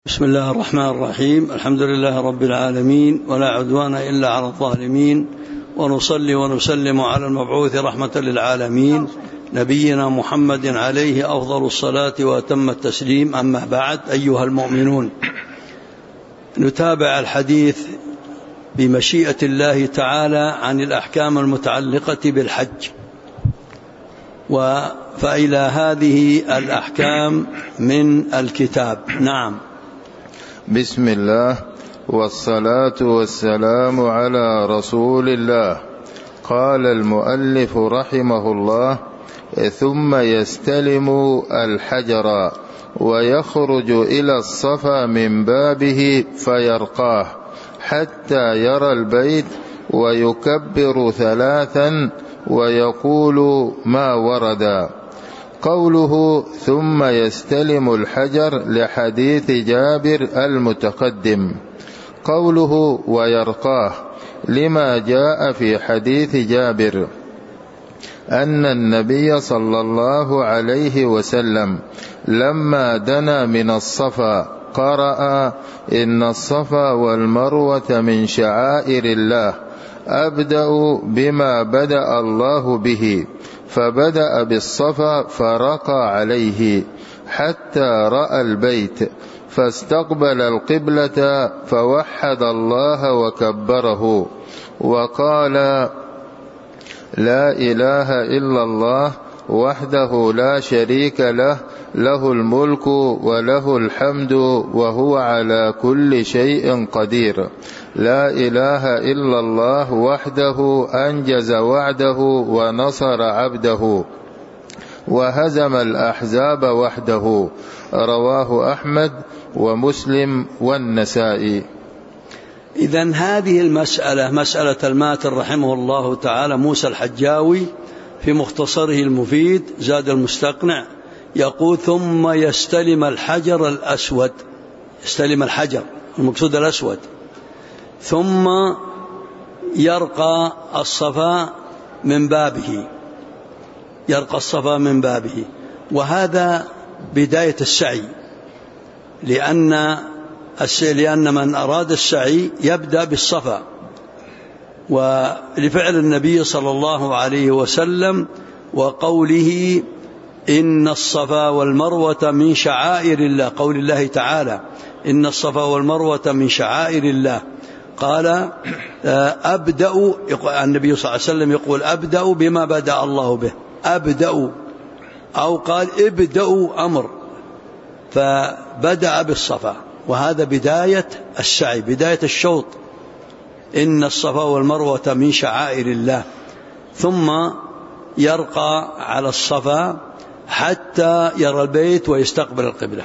بسم الله الرحمن الرحيم. الحمد لله رب العالمين، ولا عدوان إلا على الظالمين، ونصلي ونسلم على المبعوث رحمة للعالمين نبينا محمد عليه أفضل الصلاة وأتم التسليم. أما بعد، أيها المؤمنون، نتابع الحديث بمشيئة الله تعالى عن الأحكام المتعلقة بالحج، فإلى هذه الأحكام من الكتاب. نعم. بسم الله والصلاة والسلام على رسول الله. قال المؤلف رحمه الله: ثم يستلم الحجر ويخرج إلى الصفا من بابه فيرقاه حتى يرى البيت، ويكبر ثلاثا ويقول ما ورد. قوله ثم يستلم الحجر لحديث جابر المتقدم، قوله ويرقاه لما جاء في حديث جابر أن النبي صلى الله عليه وسلم لما دنا من الصفا قرأ: إن الصفا والمروة من شعائر الله، أبدأ بما بدأ الله به، فبدأ بالصفا فرقى عليه حتى رأى البيت، فاستقبل القبلة فوحد الله وكبره وقال: لا إله إلا الله وحده لا شريك له، له الملك وله الحمد وهو على كل شيء قدير. لا إله إلا الله وحده أنجز وعده ونصر عبده وهزم الأحزاب وحده. رواه أحمد ومسلم والنسائي. إذن هذه المسألة مسألة الماتن رحمه الله تعالى موسى الحجاوي في مختصره المفيد زاد المستقنع يقول: ثم يستلم الحجر الأسود، يستلم الحجر المقصود الأسود، ثم يرقى الصفا من بابه، يرقى الصفا من بابه. وهذا بداية السعي، لأن من أراد السعي يبدأ بالصفا، ولفعل النبي صلى الله عليه وسلم وقوله: إن الصفا والمروة من شعائر الله، قول الله تعالى: إن الصفا والمروة من شعائر الله. قال أبدأ، النبي صلى الله عليه وسلم يقول: أبدأ بما بدأ الله به، أبدأ، أو قال ابدأوا أمر، فبدأ بالصفا، وهذا بداية السعي، بداية الشوط. إن الصفا والمروة من شعائر الله، ثم يرقى على الصفا حتى يرى البيت ويستقبل القبلة،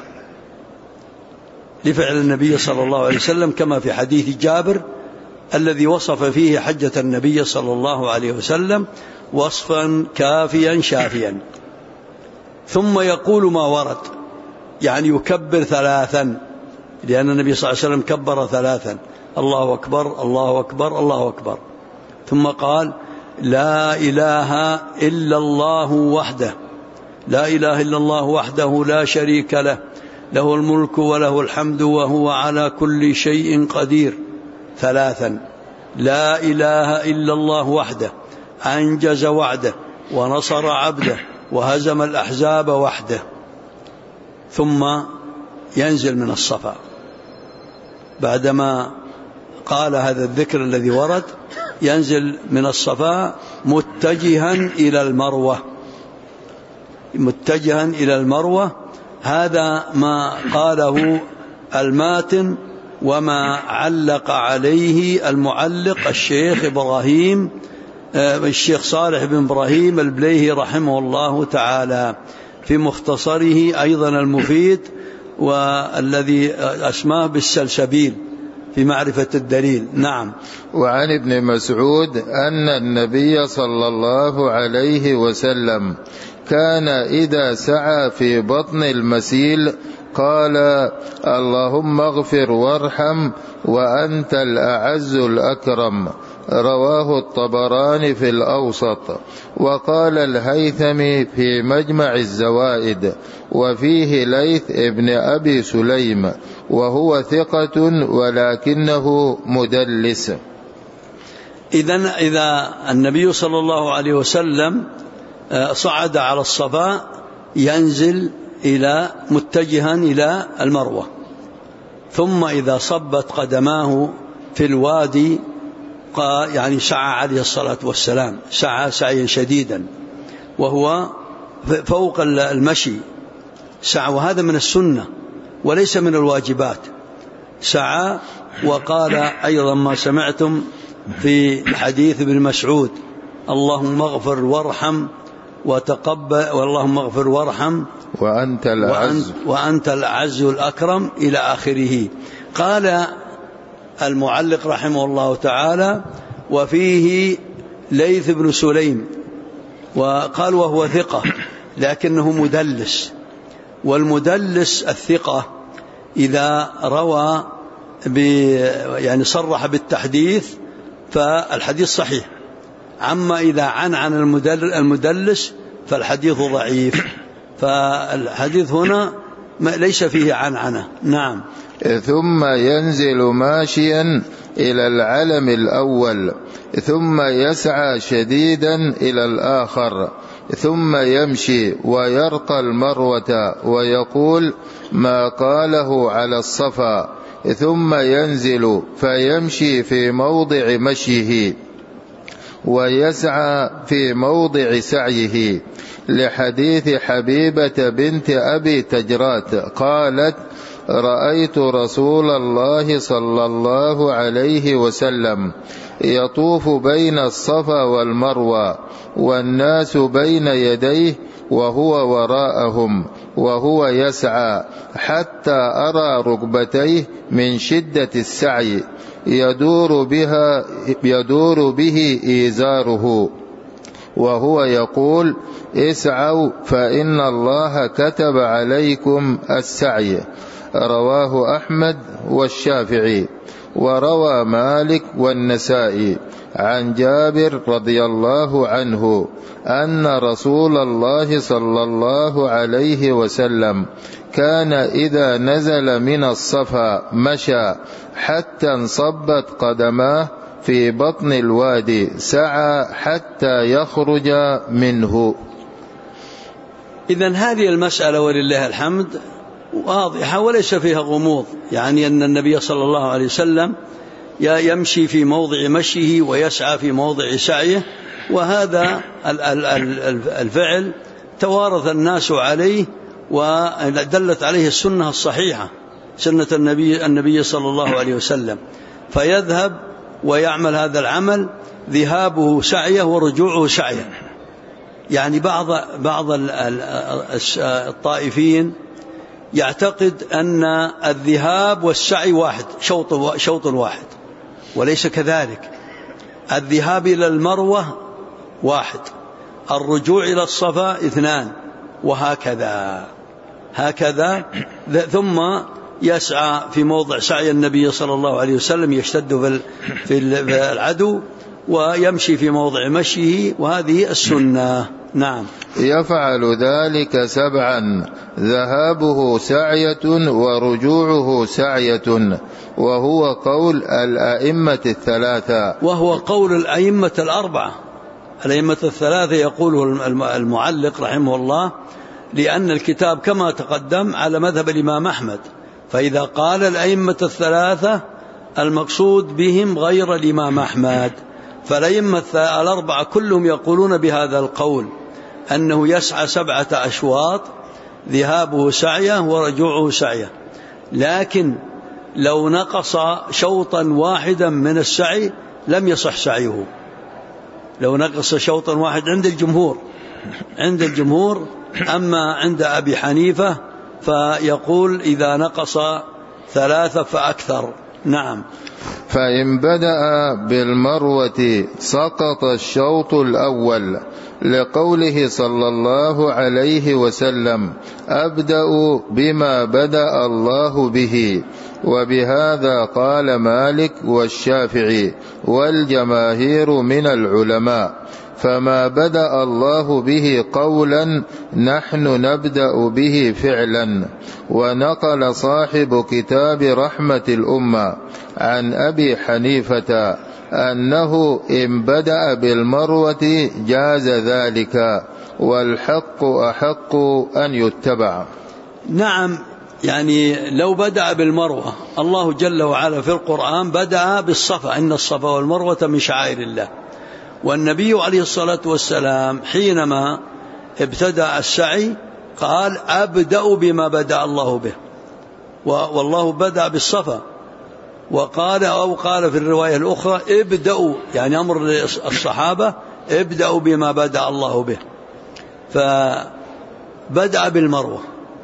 لفعل النبي صلى الله عليه وسلم كما في حديث جابر الذي وصف فيه حجة النبي صلى الله عليه وسلم وصفا كافيا شافيا. ثم يقول ما ورد، يعني يكبر ثلاثا، لأن النبي صلى الله عليه وسلم كبر ثلاثا: الله أكبر الله أكبر الله أكبر. ثم قال: لا إله إلا الله وحده، لا إله إلا الله وحده لا شريك له، له الملك وله الحمد وهو على كل شيء قدير. ثلاثا: لا إله إلا الله وحده أنجز وعده ونصر عبده وهزم الأحزاب وحده. ثم ينزل من الصفا بعدما قال هذا الذكر الذي ورد، ينزل من الصفا متجها إلى المروة، متجها إلى المروة. هذا ما قاله الماتن وما علق عليه المعلق الشيخ صالح بن إبراهيم البليهي رحمه الله تعالى في مختصره أيضا المفيد، والذي أسماه بالسلسبيل في معرفة الدليل. نعم. وعن ابن مسعود أن النبي صلى الله عليه وسلم كان إذا سعى في بطن المسيل قال: اللهم اغفر وارحم وأنت الأعز الأكرم. رواه الطبراني في الأوسط. وقال الهيثمي في مجمع الزوائد: وفيه ليث ابن أبي سليم، وهو ثقة ولكنه مدلس. إذا النبي صلى الله عليه وسلم صعد على الصفا ينزل متجها إلى المروة، ثم إذا صبت قدماه في الوادي يعني سعى عليه الصلاة والسلام، سعى سعيا شديدا وهو فوق المشي سعى، وهذا من السنة وليس من الواجبات. سعى وقال أيضا ما سمعتم في حديث ابن مسعود: اللهم اغفر وارحم وتقبل، واللهم اغفر وارحم وأنت الأعز الأكرم إلى آخره. قال المعلق رحمه الله تعالى: وفيه ليث بن سليم، وقال وهو ثقة لكنه مدلس، والمدلس الثقة إذا روى يعني صرح بالتحديث فالحديث صحيح، عما إذا عن المدلس فالحديث ضعيف، فالحديث هنا ليس فيه عنعنة. نعم. ثم ينزل ماشيا إلى العلم الأول، ثم يسعى شديدا إلى الآخر، ثم يمشي ويرقى المروة ويقول ما قاله على الصفا، ثم ينزل فيمشي في موضع مشيه ويسعى في موضع سعيه، لحديث حبيبة بنت أبي تجرات قالت: رأيت رسول الله صلى الله عليه وسلم يطوف بين الصفا والمروة والناس بين يديه وهو وراءهم وهو يسعى، حتى أرى ركبتيه من شدة السعي يدور به إيزاره، وهو يقول: اسعوا فإن الله كتب عليكم السعي. رواه أحمد والشافعي، وروى مالك والنسائي عن جابر رضي الله عنه أن رسول الله صلى الله عليه وسلم كان إذا نزل من الصفا مشى حتى انصبت قدماه في بطن الوادي، سعى حتى يخرج منه. إذن هذه المسألة ولله الحمد واضحة وليس فيها غموض، يعني أن النبي صلى الله عليه وسلم يمشي في موضع مشيه ويسعى في موضع سعيه، وهذا الفعل توارث الناس عليه ودلت عليه السنة الصحيحة، سنة النبي صلى الله عليه وسلم، فيذهب ويعمل هذا العمل، ذهابه سعيه ورجوعه سعيه. يعني بعض الطائفين يعتقد أن الذهاب والسعي واحد، شوط واحد، وليس كذلك. الذهاب إلى المروة واحد، الرجوع إلى الصفا اثنان، وهكذا ثم يسعى في موضع سعي النبي صلى الله عليه وسلم، يشتد في العدو ويمشي في موضع مشيه، وهذه السنة. نعم. يفعل ذلك 7، ذهابه سعية ورجوعه سعية، وهو قول الأئمة الثلاثة، وهو قول الأئمة الأربعة، الأئمة الثلاثة يقوله المعلق رحمه الله، لأن الكتاب كما تقدم على مذهب الإمام أحمد، فإذا قال الأئمة الثلاثة المقصود بهم غير الإمام أحمد، فالأئمة الأربعة كلهم يقولون بهذا القول، أنه يسعى 7 أشواط، ذهابه سعيه ورجوعه سعيه. لكن لو نقص شوطا واحدا من السعي لم يصح سعيه، لو نقص شوطا واحد عند الجمهور، أما عند أبي حنيفة فيقول إذا نقص 3 فأكثر. نعم. فإن بدأ بالمروة سقط الشوط الأول، لقوله صلى الله عليه وسلم: أبدأ بما بدأ الله به. وبهذا قال مالك والشافعي والجماهير من العلماء. فما بدأ الله به قولا نحن نبدأ به فعلا. ونقل صاحب كتاب رحمة الأمة عن أبي حنيفة أنه إن بدأ بالمروة جاز ذلك، والحق أحق أن يتبع. نعم، يعني لو بدأ بالمروة، الله جل وعلا في القرآن بدأ بالصفا، إن الصفا والمروة من شعائر الله. والنبي عليه الصلاة والسلام حينما ابتدأ السعي قال أبدأ بما بدأ الله به، والله بدأ بالصفا. وقال أو قال في الرواية الأخرى ابدأوا، يعني أمر الصحابة ابدأوا بما بدأ الله به، فبدأ بالمروة.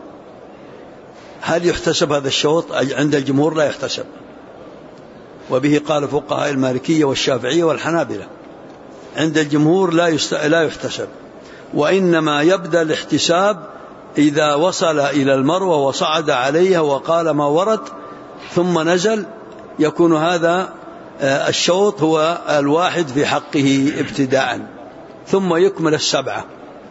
هل يحتسب هذا الشوط؟ عند الجمهور لا يحتسب، وبه قال فقهاء المالكية والشافعية والحنابلة. عند الجمهور لا يحتسب، وإنما يبدأ الاحتساب إذا وصل إلى المروة وصعد عليها وقال ما ورد ثم نزل، يكون هذا الشوط هو الواحد في حقه ابتداء، ثم يكمل السبعة.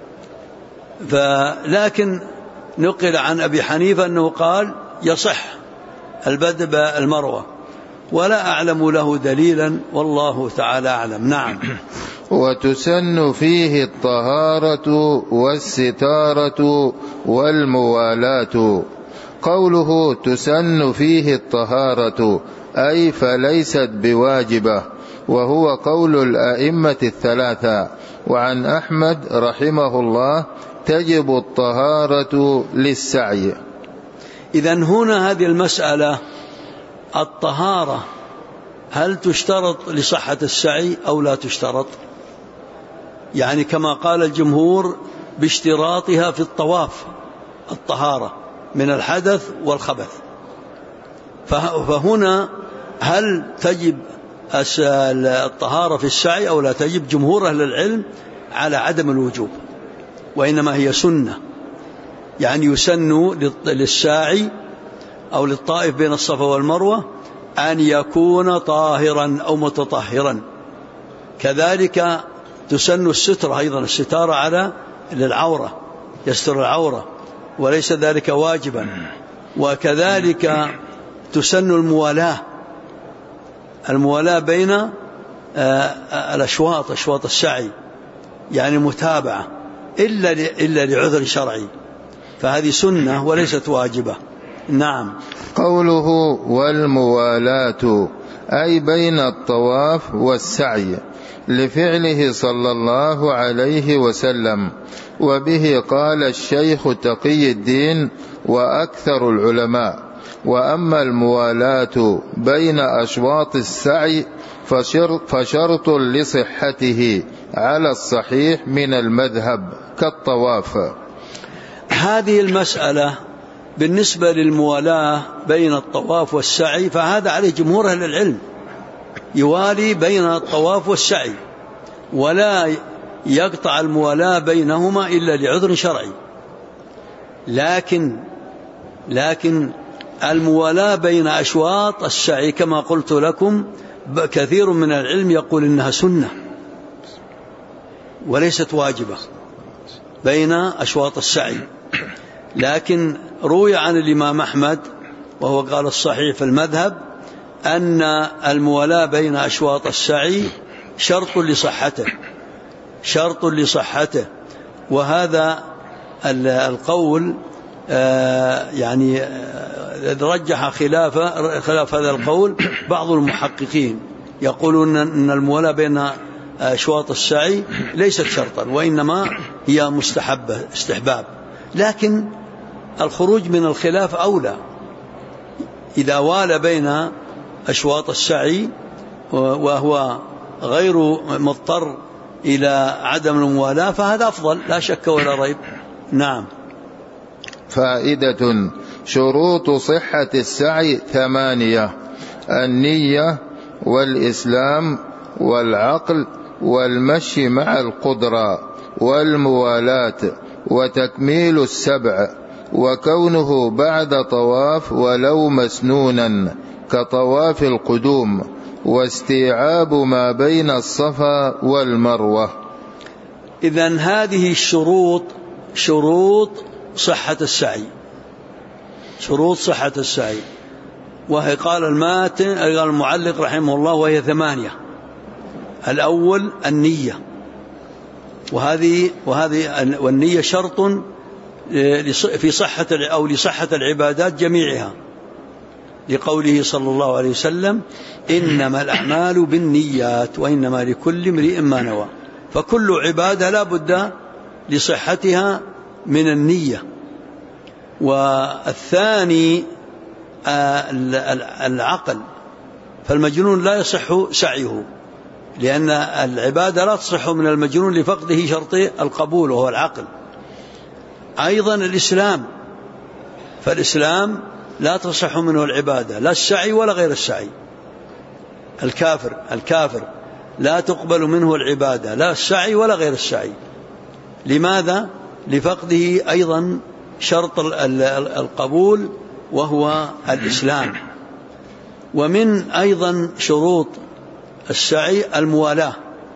لكن نقل عن أبي حنيفة أنه قال يصح البدء بالمروة، ولا أعلم له دليلا، والله تعالى أعلم. نعم. وتسن فيه الطهارة والستارة والموالاة. قوله تسن فيه الطهارة أي فليست بواجبة، وهو قول الأئمة الثلاثة. وعن أحمد رحمه الله تجب الطهارة للسعي. إذن هنا هذه المسألة الطهارة هل تشترط لصحة السعي أو لا تشترط؟ يعني كما قال الجمهور باشتراطها في الطواف الطهارة من الحدث والخبث. فهنا هل تجب الطهارة في السعي أو لا تجب؟ جمهور أهل العلم على عدم الوجوب، وإنما هي سنة، يعني يسن للساعي أو للطائف بين الصفا والمروة أن يكون طاهرا أو متطهرا. كذلك تسن السترة أيضا، الستارة على للعورة، يستر العورة وليس ذلك واجبا. وكذلك تسن الموالاة بين الأشواط، أشواط السعي، يعني متابعة إلا لعذر شرعي، فهذه سنة وليست واجبة. نعم. قوله والموالاة أي بين الطواف والسعي لفعله صلى الله عليه وسلم. وبه قال الشيخ تقي الدين وأكثر العلماء. وأما الموالاة بين أشواط السعي فشرط لصحته على الصحيح من المذهب كالطواف. هذه المسألة بالنسبة للموالاة بين الطواف والسعي فهذا عليه جمهور أهل العلم، يوالي بين الطواف والسعي ولا يقطع الموالاة بينهما إلا لعذر شرعي. لكن الموالاة بين أشواط السعي كما قلت لكم كثير من العلم يقول إنها سنة وليست واجبة بين أشواط السعي. لكن روي عن الإمام أحمد وهو قال الصحيح في المذهب أن الموالاة بين أشواط السعي شرط لصحته، وهذا القول يعني رجح خلاف هذا القول بعض المحققين، يقولون أن الموالاة بين أشواط السعي ليست شرطا وإنما هي استحباب. لكن الخروج من الخلاف أولى، إذا والى بين أشواط السعي وهو غير مضطر إلى عدم الموالاة فهذا أفضل لا شك ولا ريب. نعم. فائدة: شروط صحة السعي 8: النية والإسلام والعقل والمشي مع القدرة والموالاة وتكميل 7، وكونه بعد طواف ولو مسنونا كطواف القدوم، واستيعاب ما بين الصفا والمروة. إذن هذه الشروط شروط صحة السعي، شروط صحة السعي، وهي قال المعلق رحمه الله وهي 8. الأول النية، والنية شرط في صحة أو لصحة العبادات جميعها، لقوله صلى الله عليه وسلم: إنما الأعمال بالنيات وإنما لكل امرئ ما نوى. فكل عبادة لا بد لصحتها من النية. والثاني العقل، فالمجنون لا يصح سعيه، لأن العبادة لا تصح من المجنون لفقده شرط القبول وهو العقل. أيضا الإسلام، فالإسلام لا تصح منه العبادة، لا السعي ولا غير السعي. الكافر لا تقبل منه العبادة، لا السعي ولا غير السعي. لماذا؟ لفقده أيضا شرط القبول وهو الإسلام. ومن أيضا شروط السعي الموالاة،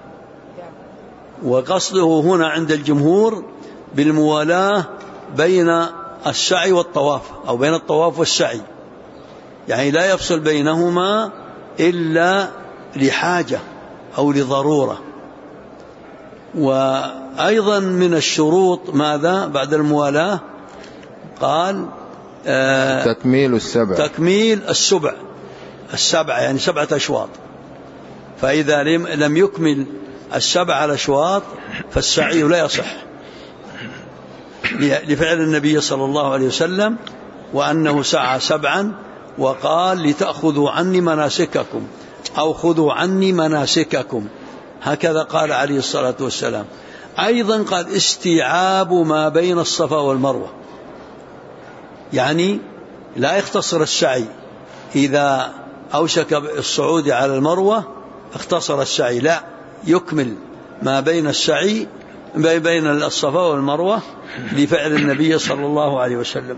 وقصده هنا عند الجمهور بالموالاة بين السعي والطواف، أو بين الطواف والسعي، يعني لا يفصل بينهما إلا لحاجة أو لضرورة. وأيضا من الشروط ماذا بعد الموالاة؟ قال تكميل السبع يعني 7 أشواط. فإذا لم يكمل 7 الأشواط فالسعي لا يصح، لفعل النبي صلى الله عليه وسلم وأنه سعى 7 وقال: لتأخذوا عني مناسككم، أو خذوا عني مناسككم، هكذا قال عليه الصلاة والسلام. أيضا قال: استيعاب ما بين الصفا والمروة، يعني لا يختصر السعي إذا أوشك الصعود على المروة اختصر السعي، لا، يكمل ما بين السعي بين الصفا والمروة لفعل النبي صلى الله عليه وسلم.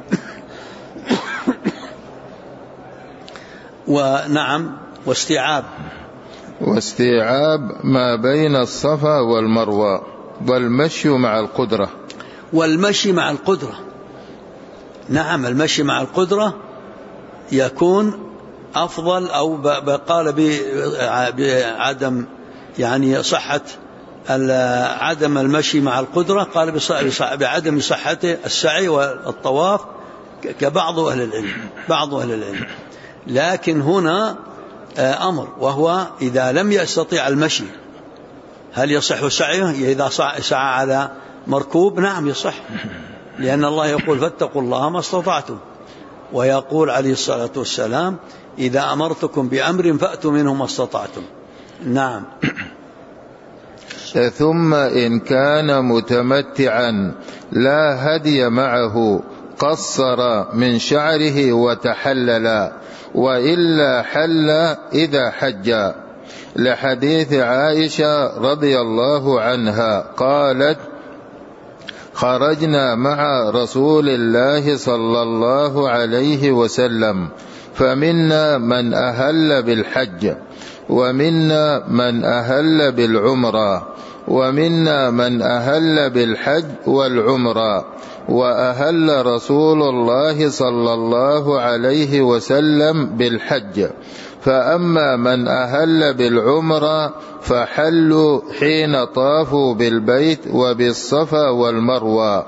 ونعم، واستيعاب ما بين الصفا والمروة، والمشي مع القدرة. نعم، المشي مع القدرة يكون أفضل، أو قال بعدم يعني صحة عدم المشي مع القدرة، قال بعدم صحة السعي والطواف كبعض أهل العلم. لكن هنا أمر، وهو إذا لم يستطيع المشي هل يصح سعيه؟ إذا سعى على مركوب نعم يصح، لأن الله يقول: فاتقوا الله ما استطعتم، ويقول عليه الصلاة والسلام: إذا أمرتكم بأمر فأتوا منه ما استطعتم. نعم. ثم إن كان متمتعا لا هدي معه قصر من شعره وتحلل، وإلا حل إذا حج، لحديث عائشة رضي الله عنها قالت: خرجنا مع رسول الله صلى الله عليه وسلم، فمنا من أهل بالحج، ومنا من أهل بالعمرة، ومنا من أهل بالحج والعمرة، وأهل رسول الله صلى الله عليه وسلم بالحج. فأما من أهل بالعمرة فحلوا حين طافوا بالبيت وبالصفا والمروة،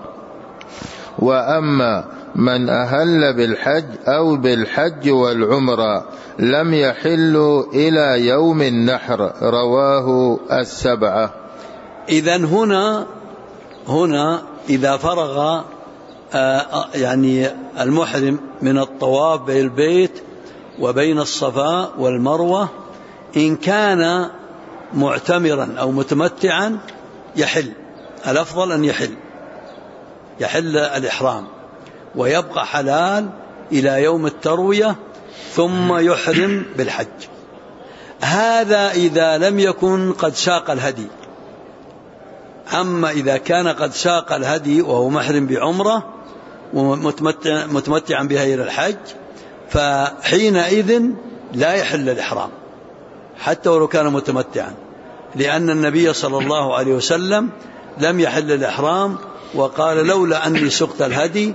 وأما من أهل بالحج أو بالحج والعمرة لم يحلوا إلى يوم النحر. رواه 7. إذن هنا إذا فرغ يعني المحرم من الطواف بين البيت وبين الصفا والمروة، إن كان معتمرا أو متمتعا يحل، الأفضل أن يحل الإحرام ويبقى حلال إلى يوم التروية ثم يحرم بالحج. هذا إذا لم يكن قد ساق الهدي. أما إذا كان قد ساق الهدي وهو محرم بعمرة ومتمتعا بها إلى الحج، فحينئذ لا يحل الإحرام حتى ولو كان متمتعا، لأن النبي صلى الله عليه وسلم لم يحل الإحرام، وقال لولا أني سقت الهدي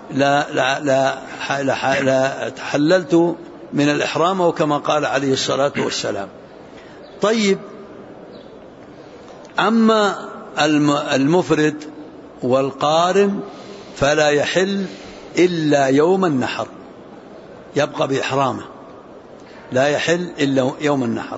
لا تحللت من الإحرام، وكما قال عليه الصلاة والسلام. طيب، أما المفرد والقارن فلا يحل إلا يوم النحر، يبقى بإحرامه، لا يحل إلا يوم النحر.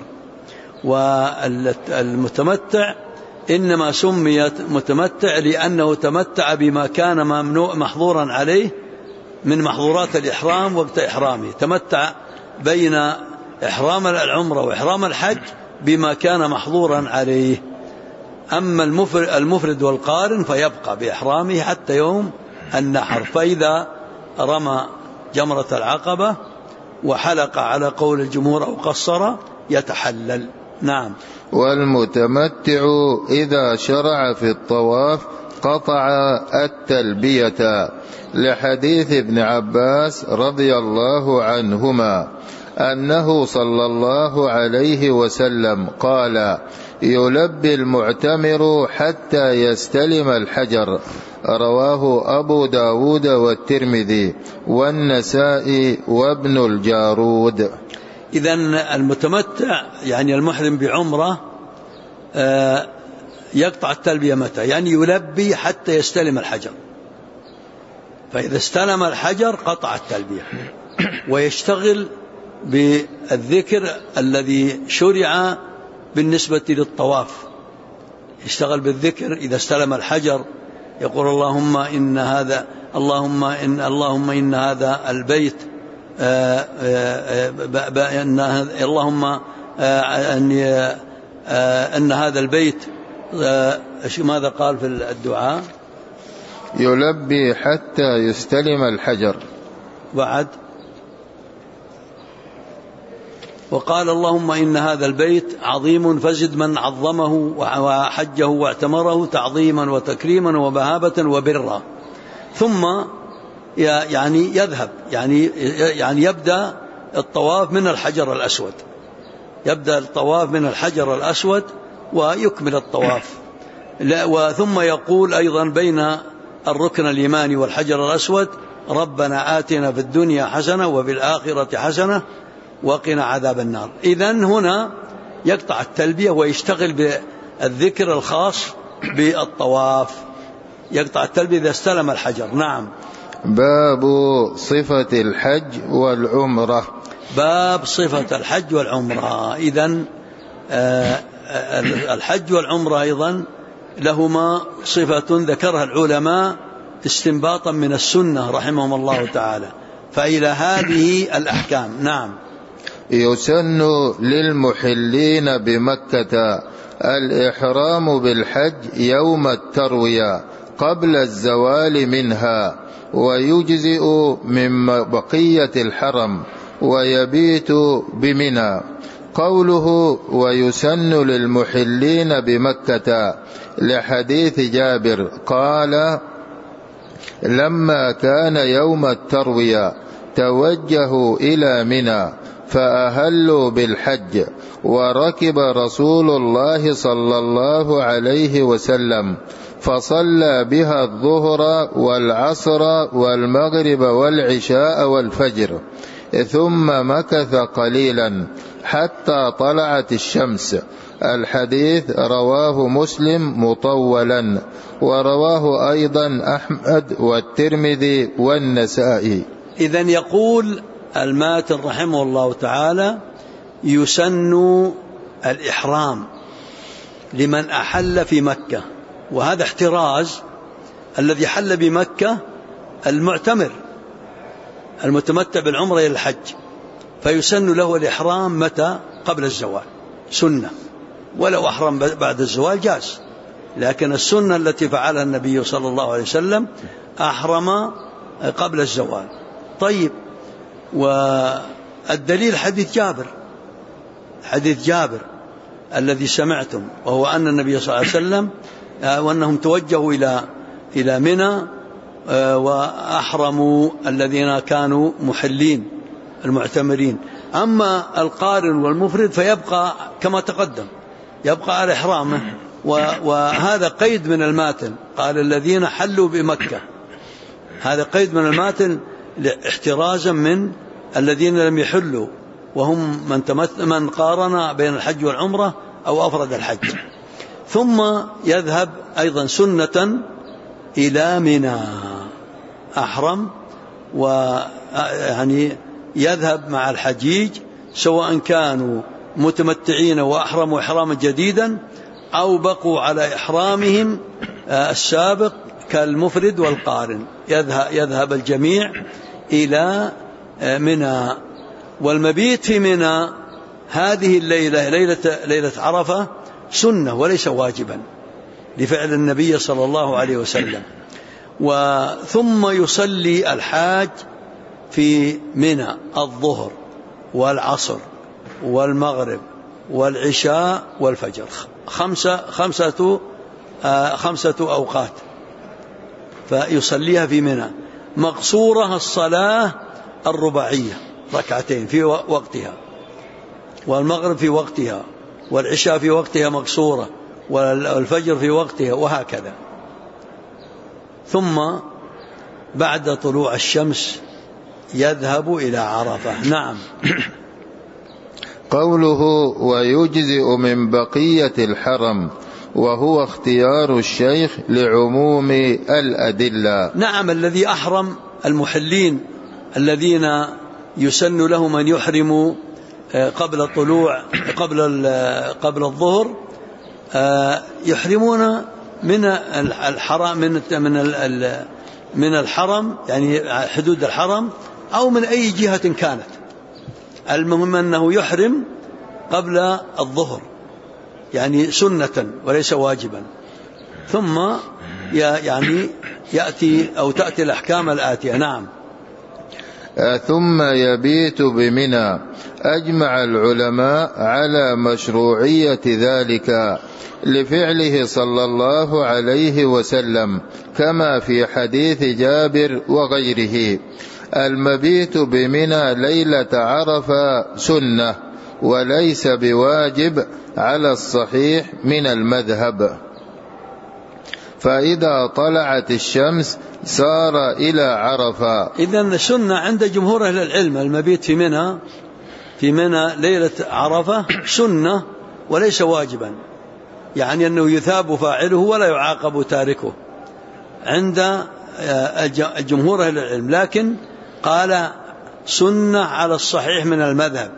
والمتمتع إنما سمي متمتع لأنه تمتع بما كان ممنوع محظورا عليه من محظورات الإحرام وقت إحرامه، تمتع بين إحرام العمرة وإحرام الحج بما كان محظورا عليه. أما المفرد والقارن فيبقى بإحرامه حتى يوم النحر، فإذا رمى جمرة العقبة وحلق على قول الجمهور أو قصر يتحلل. نعم. والمتمتع إذا شرع في الطواف قطع التلبية، لحديث ابن عباس رضي الله عنهما أنه صلى الله عليه وسلم قال: يلبي المعتمر حتى يستلم الحجر. رواه أبو داود والترمذي والنسائي وابن الجارود. إذن المتمتع يعني المحرم بعمرة يقطع التلبية متى؟ يعني يلبي حتى يستلم الحجر، فإذا استلم الحجر قطع التلبية، ويشتغل بالذكر الذي شرع بالنسبة للطواف. يشتغل بالذكر إذا استلم الحجر، يقول اللهم إن هذا البيت اللهم أن هذا البيت ماذا قال في الدعاء؟ يلبي حتى يستلم الحجر. بعد وقال اللهم إن هذا البيت عظيم فزد من عظمه وحجه واعتمره تعظيما وتكريما وبهابة وبرا. ثم يعني يذهب يعني يبدأ الطواف من الحجر الأسود، يبدأ الطواف من الحجر الأسود ويكمل الطواف. ثم يقول أيضا بين الركن اليماني والحجر الأسود: ربنا آتنا في الدنيا حسنة وفي الآخرة حسنة وقنا عذاب النار. إذن هنا يقطع التلبية ويشتغل بالذكر الخاص بالطواف، يقطع التلبية إذا استلم الحجر. نعم. باب صفة الحج والعمرة. باب صفة الحج والعمرة. إذن الحج والعمرة أيضا لهما صفة ذكرها العلماء استنباطا من السنة رحمهم الله تعالى، فإلى هذه الأحكام. نعم. يسن للمحلين بمكة الإحرام بالحج يوم التروية قبل الزوال منها، ويجزئ من بقية الحرم ويبيت بمنى. قوله ويسن للمحلين بمكة لحديث جابر قال: لما كان يوم التروية توجهوا إلى منى فأهلوا بالحج، وركب رسول الله صلى الله عليه وسلم فصلى بها الظهر والعصر والمغرب والعشاء والفجر، ثم مكث قليلا حتى طلعت الشمس. الحديث رواه مسلم مطولا، ورواه أيضا أحمد والترمذي والنسائي. إذن يقول الماتن رحمه الله تعالى: يسن الإحرام لمن أحل في مكة، وهذا احتراز. الذي حل بمكة المعتمر المتمتع بالعمرة إلى الحج، فيسن له الإحرام متى؟ قبل الزوال، سنة. ولو أحرم بعد الزوال جاز، لكن السنة التي فعلها النبي صلى الله عليه وسلم أحرم قبل الزوال. طيب، والدليل حديث جابر الذي سمعتم، وهو أن النبي صلى الله عليه وسلم وأنهم توجهوا إلى منى وأحرموا الذين كانوا محلين المعتمرين. أما القارن والمفرد فيبقى كما تقدم، يبقى على إحرامه وهذا قيد من الماتن، قال الذين حلوا بمكة، هذا قيد من الماتن احترازا من الذين لم يحلوا، وهم من قارن بين الحج والعمرة أو أفرد الحج. ثم يذهب أيضا سنة إلى منى، أحرم ويعني يذهب مع الحجيج سواء كانوا متمتعين وأحرموا إحراما جديدا أو بقوا على إحرامهم السابق كالمفرد والقارن، يذهب الجميع إلى منى. والمبيت في منى هذه الليلة، ليلة عرفة، سنة وليس واجبا لفعل النبي صلى الله عليه وسلم. ثم يصلي الحاج في منى الظهر والعصر والمغرب والعشاء والفجر، خمسة أوقات، فيصليها في منى مقصورها الصلاة الرباعية، ركعتين في وقتها، والمغرب في وقتها، والعشاء في وقتها مقصورة، والفجر في وقتها، وهكذا. ثم بعد طلوع الشمس يذهب إلى عرفة. نعم. قوله ويجزئ من بقية الحرم، وهو اختيار الشيخ لعموم الأدلة. نعم، الذي أحرم المحلين الذين يسن لهم أن يحرموا قبل الظهر، يحرمون من الحرم، من الحرم يعني حدود الحرم، أو من أي جهة كانت، المهم أنه يحرم قبل الظهر، يعني سنة وليس واجبا. ثم يعني تأتي الأحكام الآتية. نعم. ثم يبيت بمنى. أجمع العلماء على مشروعية ذلك لفعله صلى الله عليه وسلم، كما في حديث جابر وغيره. المبيت بمنى ليلة عرفة سنة وليس بواجب على الصحيح من المذهب. فإذا طلعت الشمس سار إلى عرفة. إذن سنة عند جمهور أهل العلم المبيت في منى ليلة عرفة سنة وليس واجبا، يعني أنه يثاب فاعله ولا يعاقب تاركه عند جمهور أهل العلم، لكن قال سنة على الصحيح من المذهب،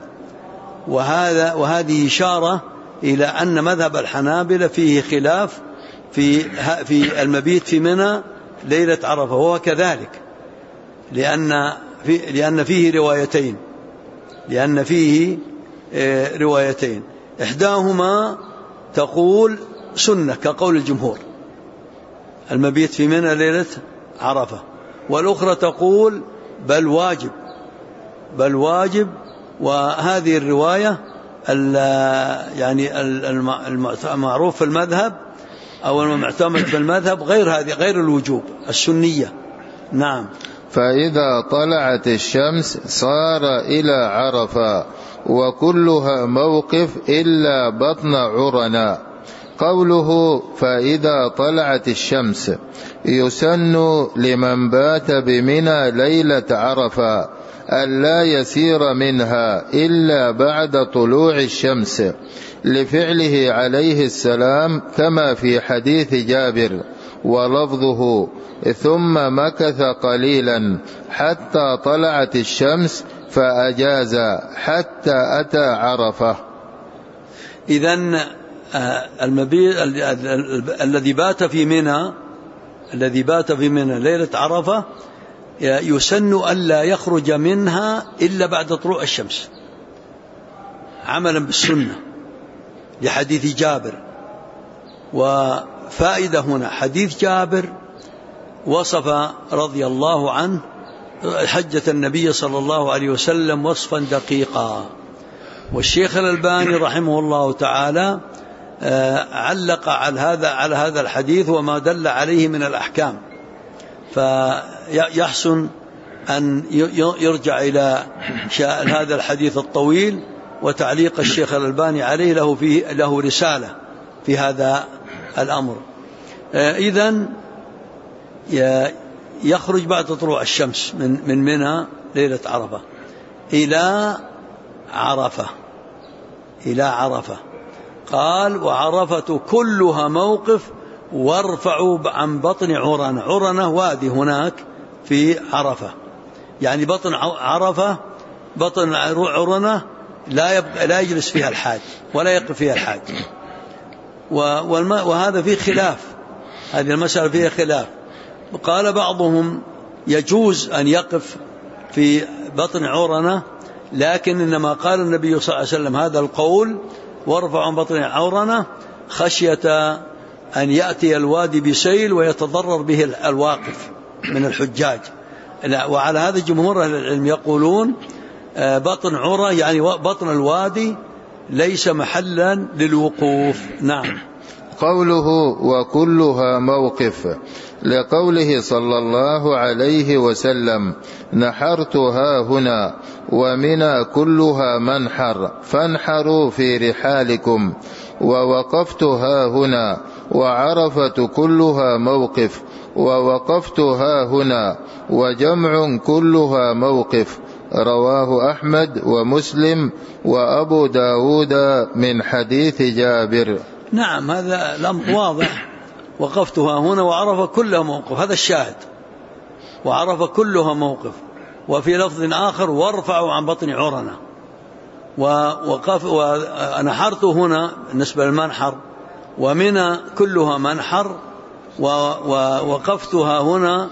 وهذه إشارة إلى أن مذهب الحنابلة فيه خلاف في المبيت في منى ليلة عرفة، وهو كذلك لأن فيه روايتين، إحداهما تقول سنة كقول الجمهور المبيت في منى ليلة عرفة، والأخرى تقول بل واجب. وهذه الرواية يعني المعروف في المذهب أو المعتمد في المذهب غير الوجوب، السنية. نعم. فإذا طلعت الشمس صار إلى عرفة، وكلها موقف إلا بطن عرنا. قوله فإذا طلعت الشمس يسن لمن بات بمنى ليلة عرفة ألا يسير منها إلا بعد طلوع الشمس لفعله عليه السلام، كما في حديث جابر، ولفظه ثم مكث قليلا حتى طلعت الشمس فأجاز حتى أتى عرفة. إذن الذي بات في منى ليلة عرفة يسن ألا يخرج منها إلا بعد طلوع الشمس، عملا بالسنة لحديث جابر. وفائدة هنا، حديث جابر وصف رضي الله عنه حجة النبي صلى الله عليه وسلم وصفا دقيقا، والشيخ الألباني رحمه الله تعالى علق على هذا الحديث وما دل عليه من الأحكام، فيحسن أن يرجع إلى هذا الحديث الطويل وتعليق الشيخ الألباني عليه، له رسالة في الأمر. إذن يخرج بعد طلوع الشمس من منى ليلة عرفة إلى عرفة. قال وعرفة كلها موقف وارفعوا عن بطن عرنة. عرنة وادي هناك في عرفة، يعني بطن عرفة، بطن عرنة لا يجلس فيها الحاج ولا يقف فيها الحاج. وهذا فيه خلاف، هذه المسألة فيها خلاف. قال بعضهم يجوز أن يقف في بطن عرنة، لكن إنما قال النبي صلى الله عليه وسلم هذا القول وارفع عن بطن عرنة خشية أن يأتي الوادي بسيل ويتضرر به الواقف من الحجاج. وعلى هذا جمهور أهل العلم يقولون بطن عرة يعني بطن الوادي ليس محلا للوقوف. نعم. قوله وكلها موقف لقوله صلى الله عليه وسلم نحرتها هنا ومنى كلها منحر فانحروا في رحالكم، ووقفتها هنا وعرفة كلها موقف ووقفتها هنا وجمع كلها موقف. رواه أحمد ومسلم وأبو داود من حديث جابر. نعم، هذا الأمر واضح. وقفتها هنا وعرفة كلها موقف، هذا الشاهد، وعرفة كلها موقف. وفي لفظ آخر وارفعوا عن بطن عرنة. ونحرت هنا بالنسبة للمنحر، ومنى كلها منحر، ووقفتها هنا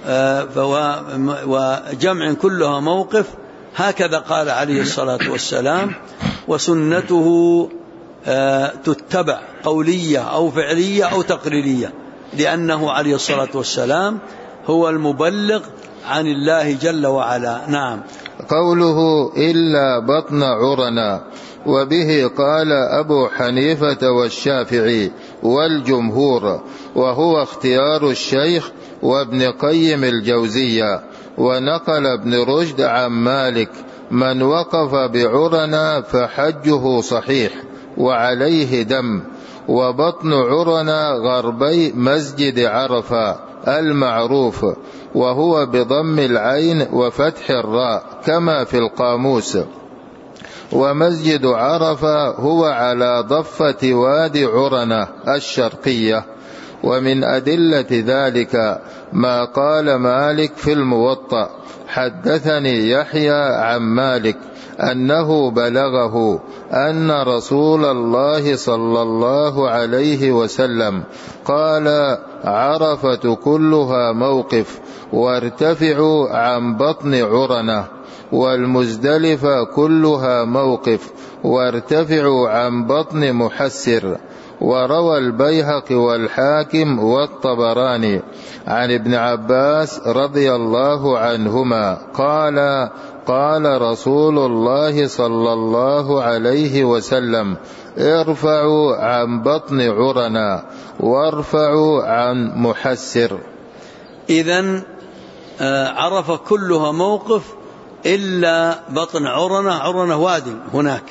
وجمع كلها موقف. هكذا قال عليه الصلاة والسلام. وسنته تتبع قولية أو فعلية أو تقريرية، لأنه عليه الصلاة والسلام هو المبلغ عن الله جل وعلا. نعم. قوله إلا بطن عرنا، وبه قال أبو حنيفة والشافعي والجمهور، وهو اختيار الشيخ وابن قيم الجوزية. ونقل ابن رشد عن مالك من وقف بعرنا فحجه صحيح وعليه دم. وبطن عرنا غربي مسجد عرفة المعروف، وهو بضم العين وفتح الراء كما في القاموس. ومسجد عرفة هو على ضفة وادي عرنة الشرقية. ومن أدلة ذلك ما قال مالك في الموطأ حدثني يحيى عن مالك أنه بلغه أن رسول الله صلى الله عليه وسلم قال عرفة كلها موقف وارتفعوا عن بطن عرنة، والمزدلفة كلها موقف وارتفعوا عن بطن محسر. وروى البيهقي والحاكم والطبراني عن ابن عباس رضي الله عنهما قال قال رسول الله صلى الله عليه وسلم ارفعوا عن بطن عرنا وارفعوا عن محسر. إذن عرف كلها موقف إلا بطن عرنة. عرنة وادي هناك،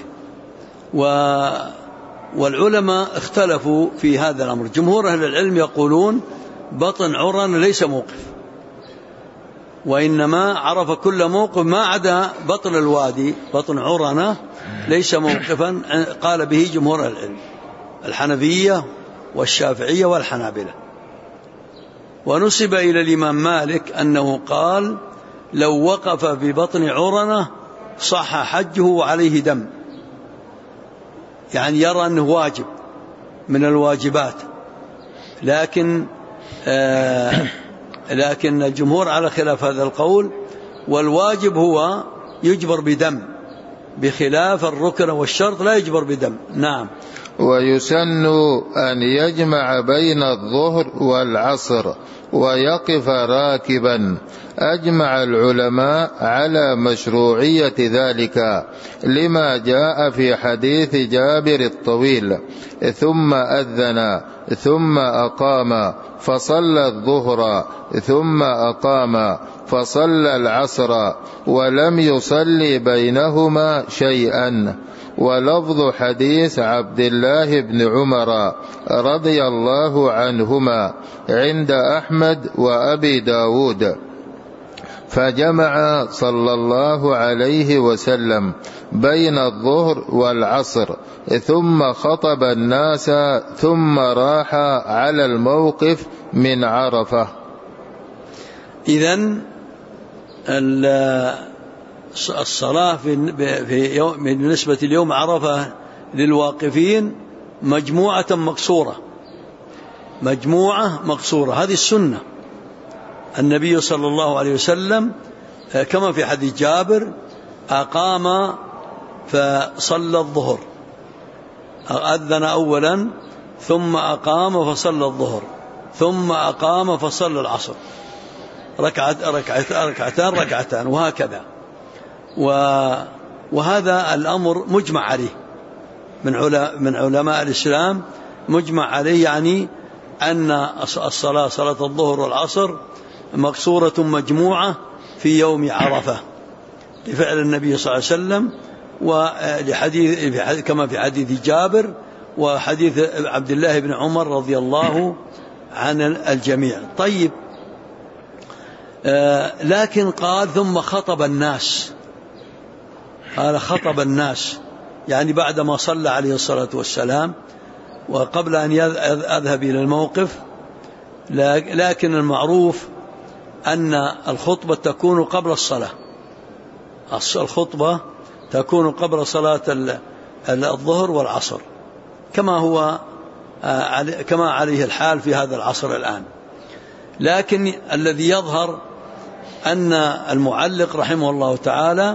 والعلماء اختلفوا في هذا الأمر. جمهور أهل العلم يقولون بطن عرنة ليس موقف، وإنما عرف كل موقف ما عدا بطن الوادي. بطن عرنة ليس موقفا، قال به جمهور أهل العلم الحنفية والشافعية والحنابلة. ونسب إلى الإمام مالك أنه قال لو وقف في بطن عرنة صح حجه وعليه دم، يعني يرى أنه واجب من الواجبات. لكن الجمهور على خلاف هذا القول، والواجب هو يجبر بدم، بخلاف الركن والشرط لا يجبر بدم. نعم. ويسن أن يجمع بين الظهر والعصر ويقف راكبا. أجمع العلماء على مشروعية ذلك لما جاء في حديث جابر الطويل ثم أذن ثم أقام فصلى الظهر ثم أقام فصلى العصر ولم يصلي بينهما شيئا. ولفظ حديث عبد الله بن عمر رضي الله عنهما عند أحمد وأبي داود. فجمع صلى الله عليه وسلم بين الظهر والعصر ثم خطب الناس ثم راح على الموقف من عرفة. إذن الصلاة في يوم بالنسبة ليوم عرفة للواقفين مجموعة مقصورة. هذه السنة. النبي صلى الله عليه وسلم كما في حديث جابر أقام فصلى الظهر، أذن أولا ثم أقام فصلى الظهر ثم أقام فصلى العصر، ركعتان وهكذا. وهذا الأمر مجمع عليه من علماء الإسلام، مجمع عليه، يعني أن صلاة الظهر والعصر مقصورة مجموعة في يوم عرفة لفعل النبي صلى الله عليه وسلم، كما في حديث جابر وحديث عبد الله بن عمر رضي الله عن الجميع. طيب، لكن قال ثم خطب الناس، قال خطب الناس يعني بعدما صلى عليه الصلاة والسلام وقبل أن يذهب إلى الموقف. لكن المعروف أن الخطبة تكون قبل الصلاة، الخطبة تكون قبل صلاة الظهر والعصر كما عليه الحال في هذا العصر الآن. لكن الذي يظهر أن المعلق رحمه الله تعالى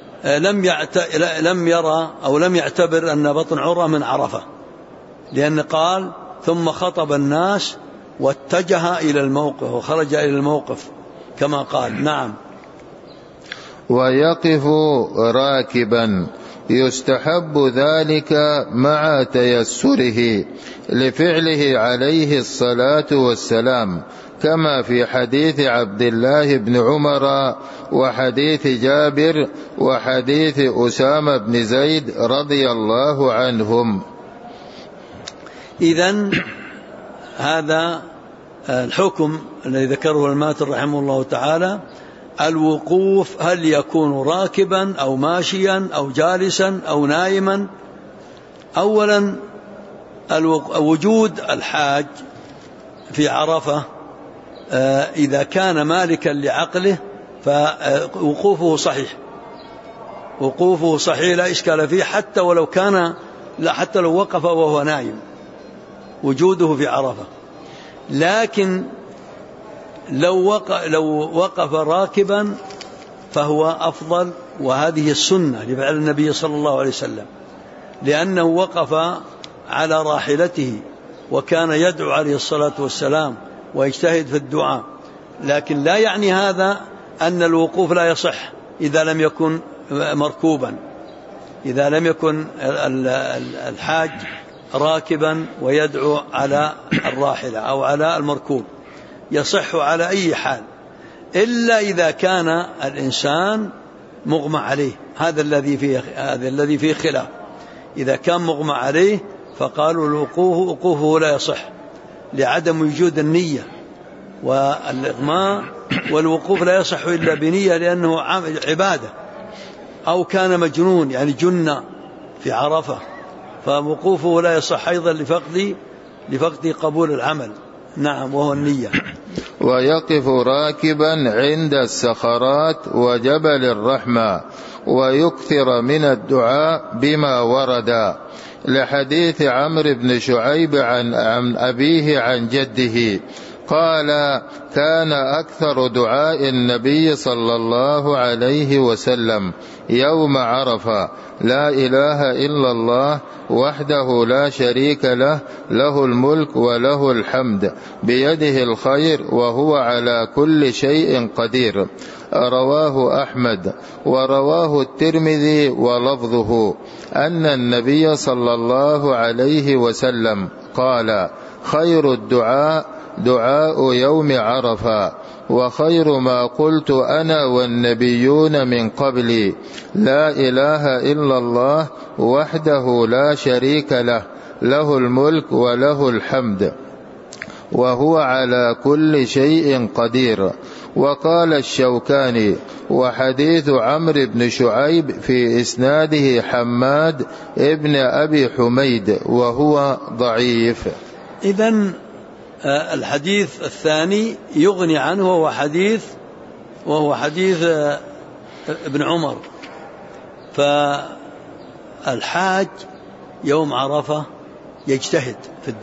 لم يرى أو لم يعتبر أن بطن عرة من عرفة، لأن قال ثم خطب الناس واتجه إلى الموقف وخرج إلى الموقف كما قال. نعم. ويقف راكبا يستحب ذلك مع تيسره لفعله عليه الصلاة والسلام، كما في حديث عبد الله بن عمر وحديث جابر وحديث أسامة بن زيد رضي الله عنهم. إذن هذا الحكم الذي ذكره الماتر رحمه الله تعالى. الوقوف هل يكون راكبا أو ماشيا أو جالسا أو نائما؟ أولا وجود الحاج في عرفة إذا كان مالكا لعقله فوقوفه صحيح، وقوفه صحيح لا إشكال فيه، حتى لو وقف وهو نائم وجوده في عرفة. لكن لو وقف راكبا فهو أفضل، وهذه السنة لفعل النبي صلى الله عليه وسلم، لأنه وقف على راحلته وكان يدعو عليه الصلاة والسلام ويجتهد في الدعاء. لكن لا يعني هذا أن الوقوف لا يصح إذا لم يكن مركوبا، إذا لم يكن الحاج راكبا ويدعو على الراحلة أو على المركوب، يصح على أي حال، إلا إذا كان الإنسان مغمى عليه. هذا الذي فيه خلاف. إذا كان مغمى عليه فقالوا وقوفه لا يصح لعدم وجود النية، والإغماء والوقوف لا يصح إلا بنية لأنه عبادة. أو كان مجنون يعني جن في عرفة فوقوفه لا يصح أيضا لفقد قبول العمل. نعم، وهو النية. ويقف راكبا عند الصخرات وجبل الرحمة ويكثر من الدعاء بما ورد، لحديث عمرو بن شعيب عن أبيه عن جده قال: كان أكثر دعاء النبي صلى الله عليه وسلم يوم عرفة: لا إله إلا الله وحده لا شريك له، له الملك وله الحمد، بيده الخير وهو على كل شيء قدير. رواه أحمد. ورواه الترمذي ولفظه أن النبي صلى الله عليه وسلم قال: خير الدعاء دعاء يوم عرفة، وخير ما قلت أنا والنبيون من قبلي لا إله إلا الله وحده لا شريك له له الملك وله الحمد وهو على كل شيء قدير. وقال الشوكاني: وحديث عمرو بن شعيب في إسناده حماد ابن أبي حميد وهو ضعيف. إذن الحديث الثاني يغني عنه وهو حديث ابن عمر. فالحاج يوم عرفة يجتهد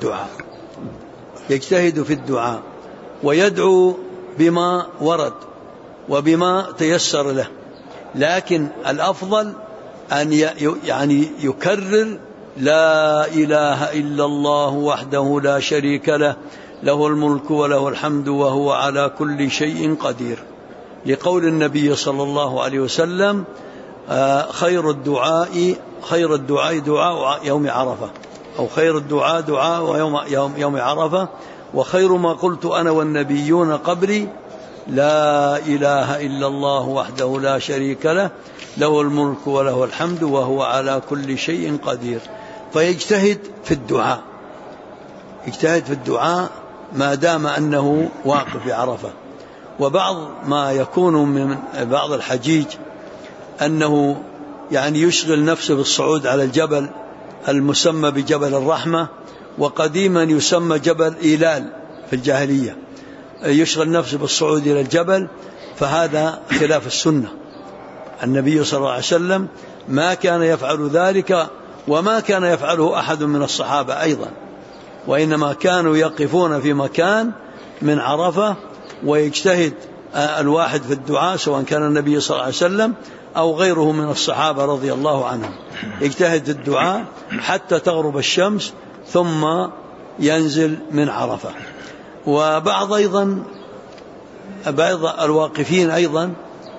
في الدعاء ويدعو بما ورد وبما تيسر له، لكن الأفضل أن يكرر لا إله إلا الله وحده لا شريك له له الملك وله الحمد وهو على كل شيء قدير، لقول النبي صلى الله عليه وسلم: خير الدعاء دعاء يوم عرفة، أو خير الدعاء دعاء يوم عرفة، وخير ما قلت أنا والنبيون قبلي لا إله إلا الله وحده لا شريك له له الملك وله الحمد وهو على كل شيء قدير. فيجتهد في الدعاء ما دام أنه واقف في عرفة. وبعض ما يكون من بعض الحجيج أنه يشغل نفسه بالصعود على الجبل المسمى بجبل الرحمة، وقديما يسمى جبل إيلال في الجاهلية، يشغل نفسه بالصعود إلى الجبل، فهذا خلاف السنة. النبي صلى الله عليه وسلم ما كان يفعل ذلك، وما كان يفعله أحد من الصحابة أيضا، وإنما كانوا يقفون في مكان من عرفة ويجتهد الواحد في الدعاء، سواء كان النبي صلى الله عليه وسلم أو غيره من الصحابة رضي الله عنهم، يجتهد في الدعاء حتى تغرب الشمس ثم ينزل من عرفة. وبعض الواقفين أيضا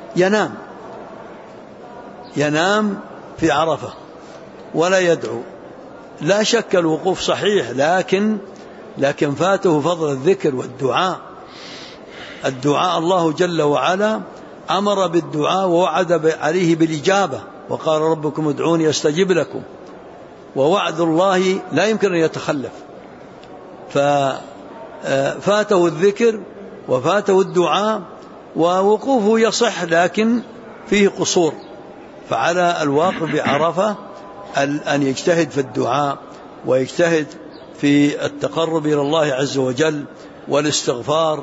ينام في عرفة ولا يدعو. لا شك الوقوف صحيح، لكن فاته فضل الذكر والدعاء. الله جل وعلا أمر بالدعاء ووعد عليه بالإجابة، وقال: ربكم ادعوني أستجب لكم. ووعد الله لا يمكن أن يتخلف، ففاته الذكر وفاته الدعاء، ووقوفه يصح لكن فيه قصور. فعلى الواقف بعرفة أن يجتهد في الدعاء ويجتهد في التقرب إلى الله عز وجل والاستغفار،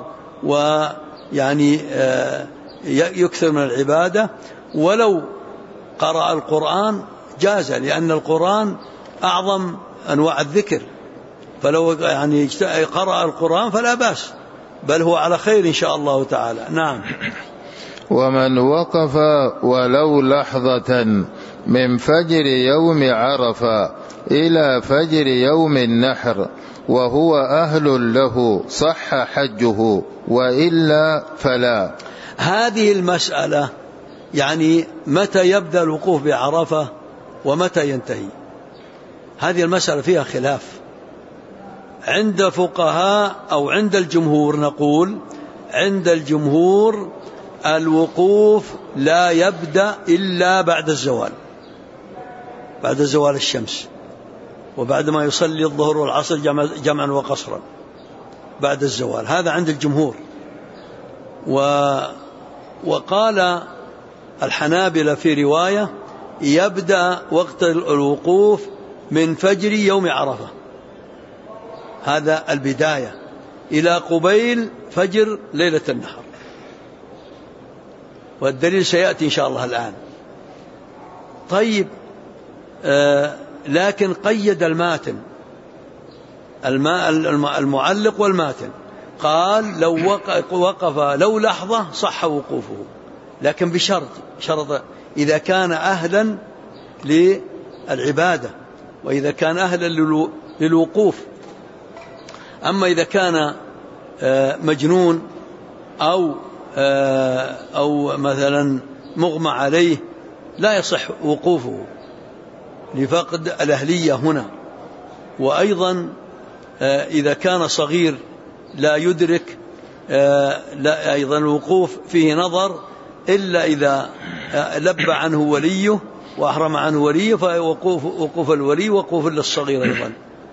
يكثر من العبادة. ولو قرأ القرآن جاز، لأن القرآن أعظم أنواع الذكر، فلو قرأ القرآن فلا بأس، بل هو على خير إن شاء الله تعالى. نعم. ومن وقف ولو لحظة من فجر يوم عرفة إلى فجر يوم النحر وهو أهل له صح حجه، وإلا فلا. هذه المسألة متى يبدأ الوقوف بعرفة ومتى ينتهي، هذه المسألة فيها خلاف عند فقهاء أو عند الجمهور. نقول عند الجمهور الوقوف لا يبدأ إلا بعد الزوال، بعد زوال الشمس، وبعد ما يصلي الظهر والعصر جمعا وقصرا بعد الزوال، هذا عند الجمهور. وقال الحنابلة في رواية: يبدأ وقت الوقوف من فجر يوم عرفة، هذا البداية، إلى قبيل فجر ليلة النحر، والدليل سيأتي إن شاء الله الآن. طيب، لكن قيد الماتن المعلق والماتن، قال: لو وقف لو لحظة صح وقوفه، لكن بشرط إذا كان أهلا للعبادة وإذا كان أهلا للوقوف. أما إذا كان مجنون أو مثلا مغمى عليه لا يصح وقوفه لفقد الأهلية هنا. وأيضا إذا كان صغير لا يدرك لا أيضا الوقوف فيه نظر إلا إذا لب عنه وليه وأحرم عنه وليه، فوقوف الولي وقوف للصغير أيضا.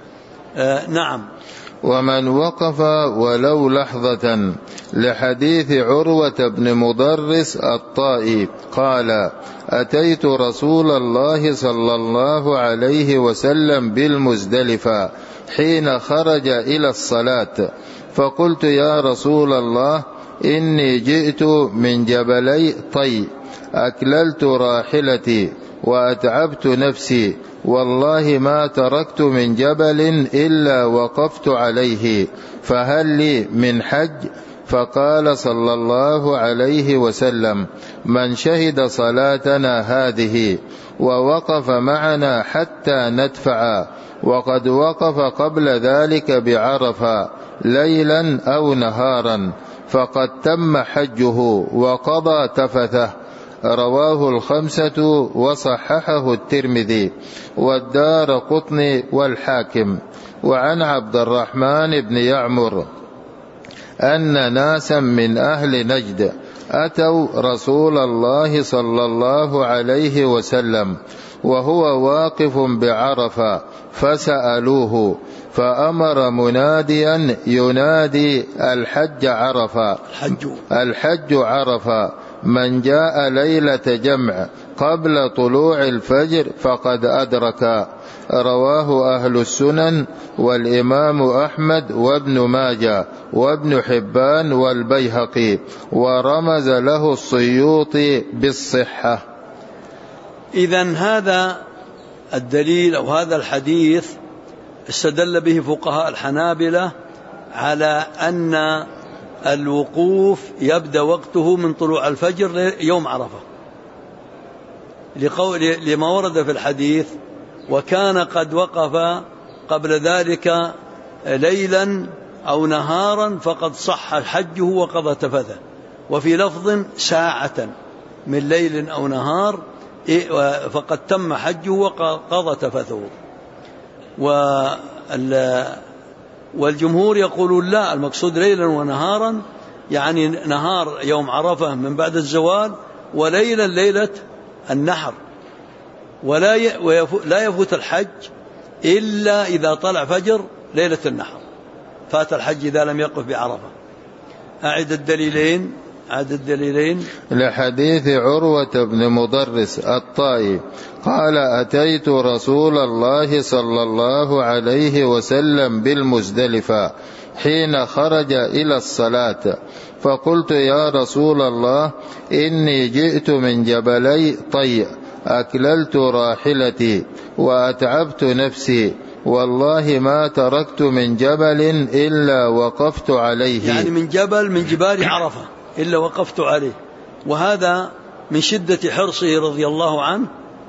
نعم. ومن وقف ولو لحظة، لحديث عروة بن مضرس الطائي قال: أتيت رسول الله صلى الله عليه وسلم بالمزدلفة حين خرج إلى الصلاة، فقلت: يا رسول الله، إني جئت من جبلي طي، أكللت راحلتي وأتعبت نفسي، والله ما تركت من جبل إلا وقفت عليه، فهل لي من حج؟ فقال صلى الله عليه وسلم: من شهد صلاتنا هذه ووقف معنا حتى ندفع، وقد وقف قبل ذلك بعرفة ليلا أو نهارا، فقد تم حجه وقضى تفثه. رواه الخمسة وصححه الترمذي والدارقطني والحاكم. وعن عبد الرحمن بن يعمر أن ناسا من أهل نجد أتوا رسول الله صلى الله عليه وسلم وهو واقف بعرفة، فسألوه، فأمر مناديا ينادي: الحج عرفة، الحج عرفة، من جاء ليلة جمع قبل طلوع الفجر فقد أدرك. رواه أهل السنن والإمام أحمد وابن ماجه وابن حبان والبيهقي، ورمز له السيوطي بالصحة. إذن هذا الدليل أو هذا الحديث استدل به فقهاء الحنابلة على أن الوقوف يبدأ وقته من طلوع الفجر يوم عرفة، لما ورد في الحديث: وكان قد وقف قبل ذلك ليلا أو نهارا فقد صح حجه وقضى تفثه. وفي لفظ: ساعة من ليل أو نهار فقد تم حجه وقضى تفثه. والجمهور يقولون لا، المقصود ليلا ونهارا، يعني نهار يوم عرفة من بعد الزوال، وليلا ليلة النحر، لا يفوت الحج إلا إذا طلع فجر ليلة النحر، فات الحج إذا لم يقف بعرفة. أعد الدليلين. لحديث عروة بن مضرس الطائي قال: أتيت رسول الله صلى الله عليه وسلم بالمزدلفة حين خرج إلى الصلاة، فقلت: يا رسول الله، إني جئت من جبلي طي، أكللت راحلتي وأتعبت نفسي، والله ما تركت من جبل إلا وقفت عليه. يعني من جبال عرفة إلا وقفت عليه. وهذا من شدة حرصه رضي الله عنه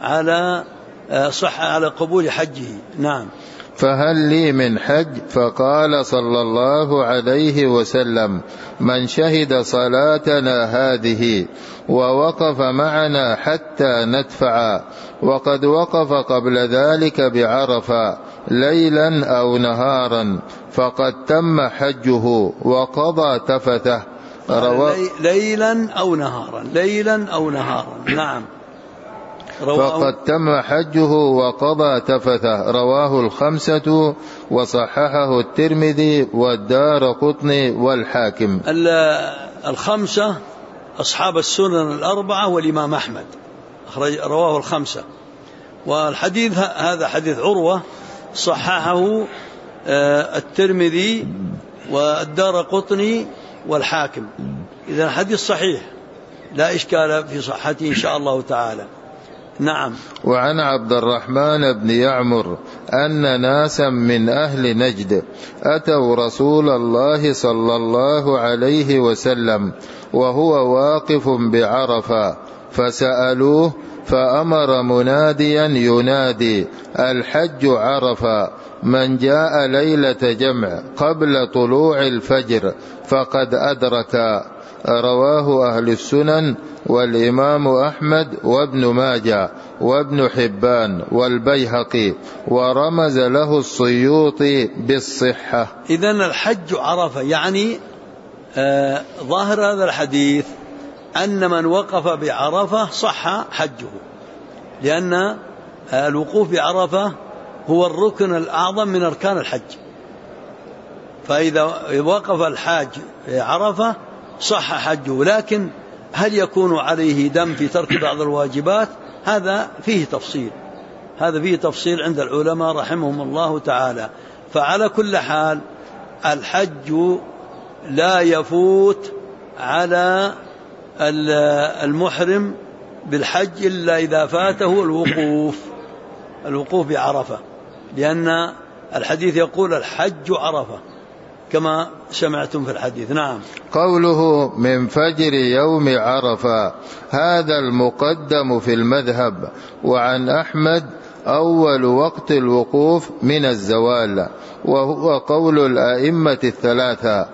على قبول حجه. نعم. فهل لي من حج؟ فقال صلى الله عليه وسلم: من شهد صلاتنا هذه ووقف معنا حتى ندفع، وقد وقف قبل ذلك بعرفة ليلا أو نهارا، فقد تم حجه وقضى تفثه. ليلا أو نهارا. نعم. فقد تم حجه وقضى تفثه. رواه الخمسة وصححه الترمذي والدارقطني والحاكم. الخمسة أصحاب السنن الأربعة والإمام أحمد رواه الخمسة. والحديث هذا حديث عروة صححه الترمذي والدارقطني والحاكم. إذن الحديث صحيح لا إشكال في صحته إن شاء الله تعالى. نعم. وعن عبد الرحمن بن يعمر أن ناسا من أهل نجد أتوا رسول الله صلى الله عليه وسلم وهو واقف بعرفة، فسألوه، فأمر مناديا ينادي: الحج عرفة، من جاء ليلة جمع قبل طلوع الفجر فقد أدرك. رواه أهل السنن والإمام أحمد وابن ماجه وابن حبان والبيهقي، ورمز له السيوطي بالصحة. إذن الحج عرفة يعني ظاهر هذا الحديث أن من وقف بعرفة صح حجه، لأن الوقوف بعرفة هو الركن الأعظم من أركان الحج، فإذا وقف الحاج بعرفة صح حجه. لكن هل يكون عليه دم في ترك بعض الواجبات؟ هذا فيه تفصيل عند العلماء رحمهم الله تعالى. فعلى كل حال الحج لا يفوت على المحرم بالحج إلا إذا فاته الوقوف بعرفة، لأن الحديث يقول الحج عرفة كما سمعتم في الحديث. نعم. قوله من فجر يوم عرفة هذا المقدم في المذهب، وعن أحمد أول وقت الوقوف من الزوال، وهو قول الأئمة الثلاثة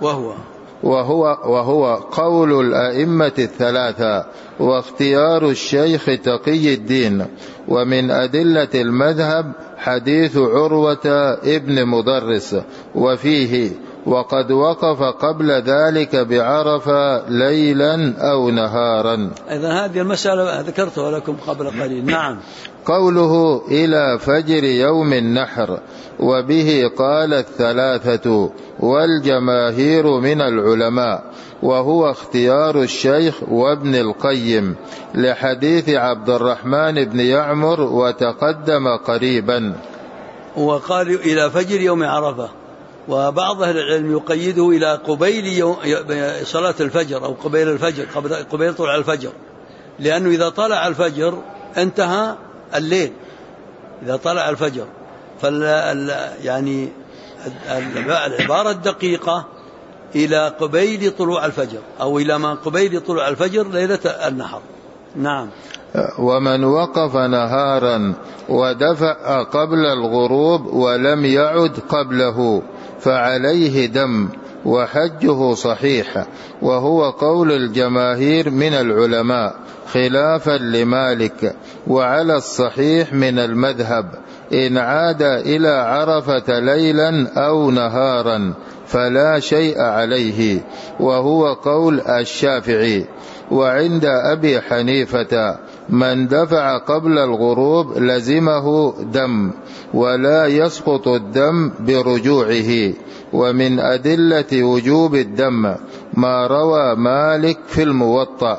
وهو قول الأئمة الثلاثة واختيار الشيخ تقي الدين. ومن أدلة المذهب حديث عروة ابن مضرس وفيه وقد وقف قبل ذلك بعرفة ليلا أو نهارا. إذن هذه المسألة ذكرتها لكم قبل قليل. نعم. قوله إلى فجر يوم النحر وبه قال الثلاثة والجماهير من العلماء، وهو اختيار الشيخ وابن القيم لحديث عبد الرحمن بن يعمر وتقدم قريبا. وقال إلى فجر يوم عرفة، وبعض أهل العلم يقيده إلى قبيل صلاة الفجر أو قبيل الفجر، قبيل طلوع الفجر، لأنه إذا طلع الفجر انتهى الليل، إذا طلع الفجر. يعني العبارة الدقيقة إلى قبيل طلوع الفجر أو إلى ما قبيل طلوع الفجر ليلة النحر. نعم. ومن وقف نهارا ودفع قبل الغروب ولم يعد قبله فعليه دم وحجه صحيح، وهو قول الجماهير من العلماء خلافا لمالك. وعلى الصحيح من المذهب إن عاد إلى عرفة ليلا أو نهارا فلا شيء عليه، وهو قول الشافعي. وعند أبي حنيفة من دفع قبل الغروب لزمه دم ولا يسقط الدم برجوعه. ومن أدلة وجوب الدم ما روى مالك في الموطأ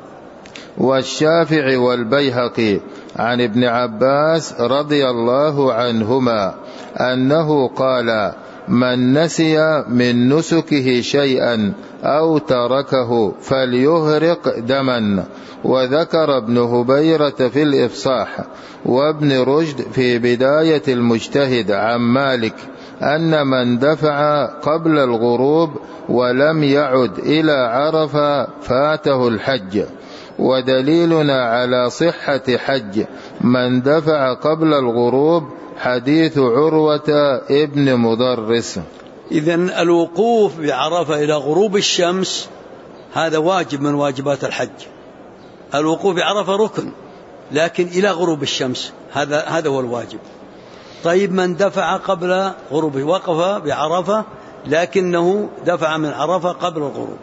والشافعي والبيهقي عن ابن عباس رضي الله عنهما أنه قال من نسي من نسكه شيئا أو تركه فليهرق دما. وذكر ابن هبيرة في الإفصاح وابن رشد في بداية المجتهد عن مالك أن من دفع قبل الغروب ولم يعد إلى عرفة فاته الحج. ودليلنا على صحة حج من دفع قبل الغروب حديث عروة ابن مضرس. إذن الوقوف بعرفة إلى غروب الشمس هذا واجب من واجبات الحج. الوقوف بعرفة ركن، لكن إلى غروب الشمس هذا هو الواجب. طيب من دفع قبل غروبه، وقف بعرفة لكنه دفع من عرفة قبل الغروب،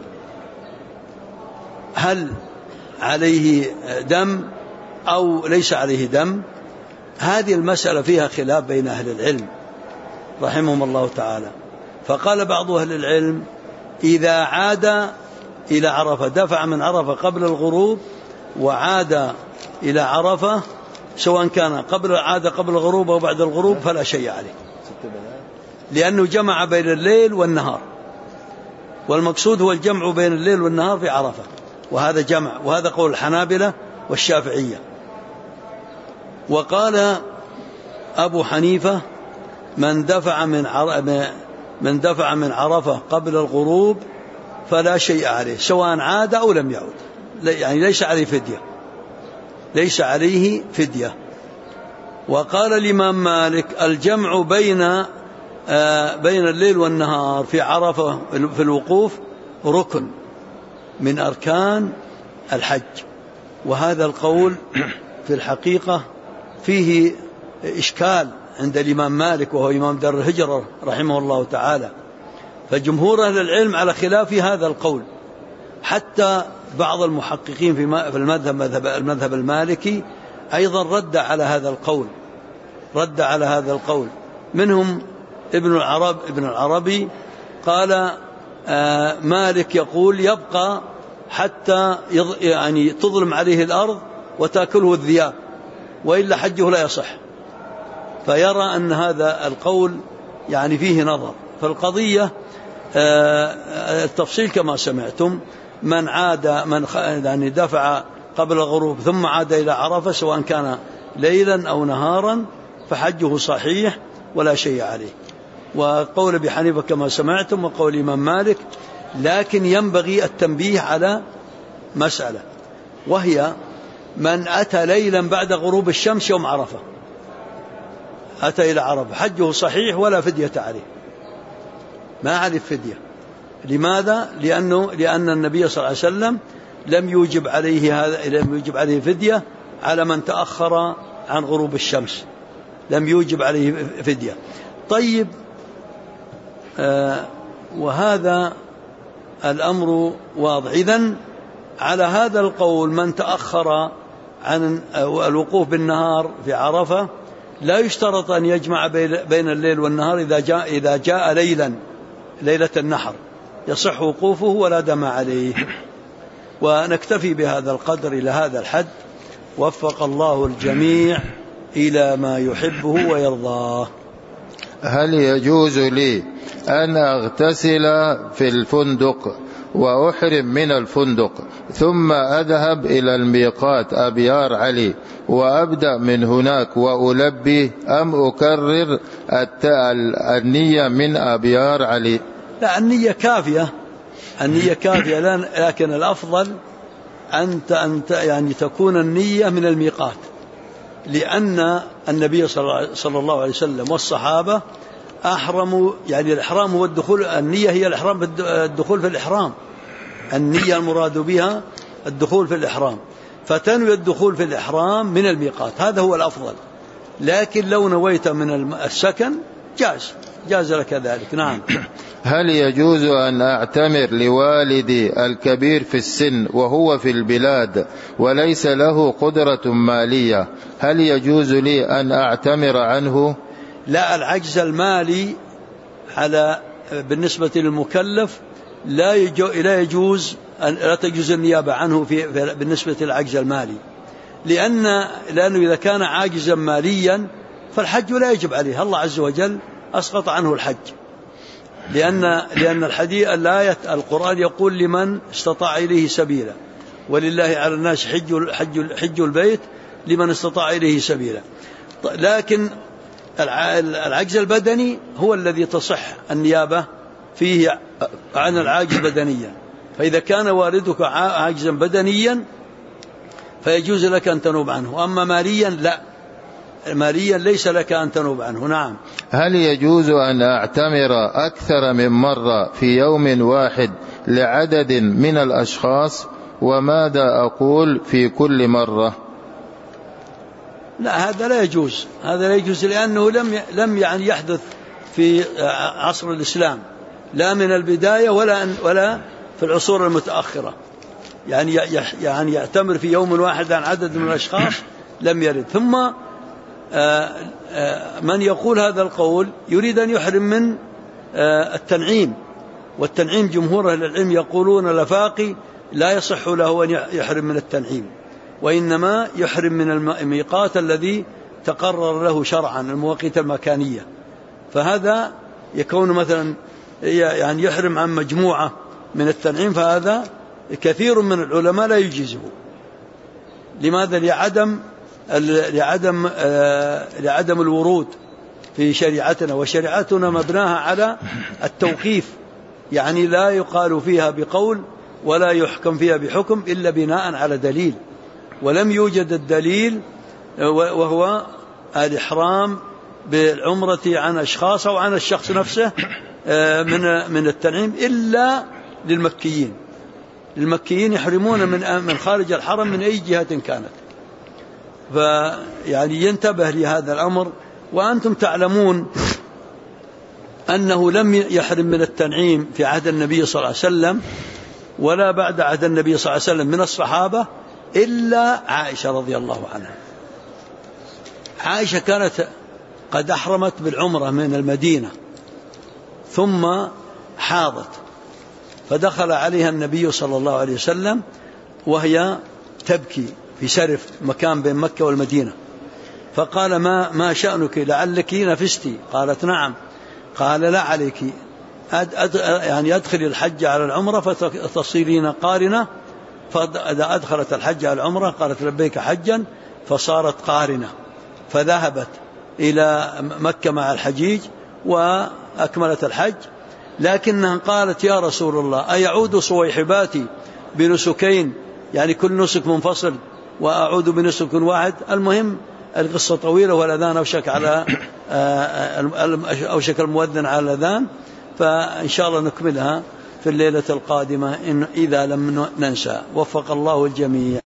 هل عليه دم أو ليس عليه دم؟ هذه المسألة فيها خلاف بين أهل العلم رحمهم الله تعالى. فقال بعض أهل العلم إذا عاد إلى عرفة، دفع من عرفة قبل الغروب وعاد إلى عرفة، سواء كان عاد قبل الغروب أو بعد الغروب فلا شيء عليه، لأنه جمع بين الليل والنهار، والمقصود هو الجمع بين الليل والنهار في عرفة، وهذا جمع، وهذا قول الحنابلة والشافعية. وقال أبو حنيفة من دفع من عرفة قبل الغروب فلا شيء عليه سواء عاد أو لم يعود، يعني ليس عليه فدية. وقال الإمام مالك الجمع بين الليل والنهار في عرفة في الوقوف ركن من أركان الحج، وهذا القول في الحقيقة فيه إشكال عند الإمام مالك وهو إمام دار الهجرة رحمه الله تعالى. فجمهور أهل العلم على خلاف هذا القول، حتى بعض المحققين في المذهب المالكي أيضا رد على هذا القول، منهم ابن العربي قال مالك يقول يبقى حتى يعني تظلم عليه الأرض وتأكله الذئاب، وإلا حجه لا يصح. فيرى أن هذا القول يعني فيه نظر. فالقضية التفصيل كما سمعتم، من يعني دفع قبل الغروب ثم عاد إلى عرفة سواء كان ليلا أو نهارا فحجه صحيح ولا شيء عليه. وقول أبي حنيفة كما سمعتم وقول الإمام مالك. لكن ينبغي التنبيه على مسألة، وهي من أتى ليلا بعد غروب الشمس يوم عرفة، أتى إلى عرفة حجه صحيح ولا فدية عليه، ما عليه فدية. لماذا؟ لأن النبي صلى الله عليه وسلم لم يوجب عليه فدية على من تأخر عن غروب الشمس، لم يوجب عليه فدية. طيب، وهذا الأمر واضح. إذن على هذا القول من تأخر عن الوقوف بالنهار في عرفة لا يشترط أن يجمع بين الليل والنهار إذا جاء ليلة النحر يصح وقوفه ولا دم عليه. ونكتفي بهذا القدر إلى هذا الحد، وفق الله الجميع إلى ما يحبه ويرضاه. هل يجوز لي أن أغتسل في الفندق وأحرم من الفندق ثم أذهب إلى الميقات أبيار علي وأبدأ من هناك وألبي، أم أكرر النية من أبيار علي؟ لا، النية كافية، لكن الأفضل أن يعني تكون النية من الميقات، لأن النبي صلى الله عليه وسلم والصحابة أحرموا، يعني الإحرام هو الدخول، النية هي الدخول في الإحرام، النية المراد بها الدخول في الإحرام، فتنوي الدخول في الإحرام من الميقات، هذا هو الأفضل. لكن لو نويت من السكن جاز لك ذلك. نعم. هل يجوز أن أعتمر لوالدي الكبير في السن وهو في البلاد وليس له قدرة مالية، هل يجوز لي أن أعتمر عنه؟ لا، العجز المالي بالنسبة للمكلف لا تجوز النيابة عنه بالنسبة للعجز المالي، لأنه إذا كان عاجزا ماليا فالحج لا يجب عليه، الله عز وجل أسقط عنه الحج، لأن الحديث الآية القرآن يقول لمن استطاع إليه سبيلا، ولله على الناس حج البيت لمن استطاع إليه سبيلا. لكن العجز البدني هو الذي تصح النيابة فيه عن العاجز بدنيا، فإذا كان والدك عاجزا بدنيا فيجوز لك أن تنوب عنه، أما ماليا لا، ماليا ليس لك أن تنوب عنه. نعم. هل يجوز أن أعتمر أكثر من مرة في يوم واحد لعدد من الأشخاص؟ وماذا أقول في كل مرة؟ لا، هذا لا يجوز، لأنه لم يعني يحدث في عصر الإسلام، لا من البداية ولا في العصور المتأخرة، يعني يعتمر في يوم واحد عن عدد من الأشخاص لم يرد. ثم من يقول هذا القول يريد أن يحرم من التنعيم، والتنعيم جمهور أهل العلم يقولون الأفاقي لا يصح له أن يحرم من التنعيم، وإنما يحرم من الميقات الذي تقرر له شرعا، المواقيت المكانية. فهذا يكون مثلا يعني يحرم عن مجموعة من التنعيم، فهذا كثير من العلماء لا يجيزه. لماذا؟ لعدم الورود في شريعتنا، وشريعتنا مبناها على التوقيف، يعني لا يقال فيها بقول ولا يحكم فيها بحكم إلا بناء على دليل، ولم يوجد الدليل وهو الإحرام بالعمرة عن أشخاص أو عن الشخص نفسه من التنعيم إلا للمكيين. المكيين يحرمون من خارج الحرم من أي جهة كانت. فيعني ينتبه لهذا الأمر. وأنتم تعلمون أنه لم يحرم من التنعيم في عهد النبي صلى الله عليه وسلم ولا بعد عهد النبي صلى الله عليه وسلم من الصحابة إلا عائشة رضي الله عنها. عائشة كانت قد أحرمت بالعمرة من المدينة ثم حاضت، فدخل عليها النبي صلى الله عليه وسلم وهي تبكي في سرف مكان بين مكة والمدينة، فقال ما شأنك لعلك نفستي؟ قالت نعم. قال لا عليك، يعني أدخل الحج على العمرة فتصيرين قارنة. فإذا أدخلت الحج على العمرة قالت لبيك حجا فصارت قارنة، فذهبت إلى مكة مع الحجيج وأكملت الحج. لكنها قالت يا رسول الله أيعود صويحباتي بنسكين، يعني كل نسك منفصل وأعود بنسك واحد؟ المهم القصة طويلة والأذان أوشك المؤذن على الأذان، فإن شاء الله نكملها في الليلة القادمة إذا لم ننسى. وفق الله الجميع.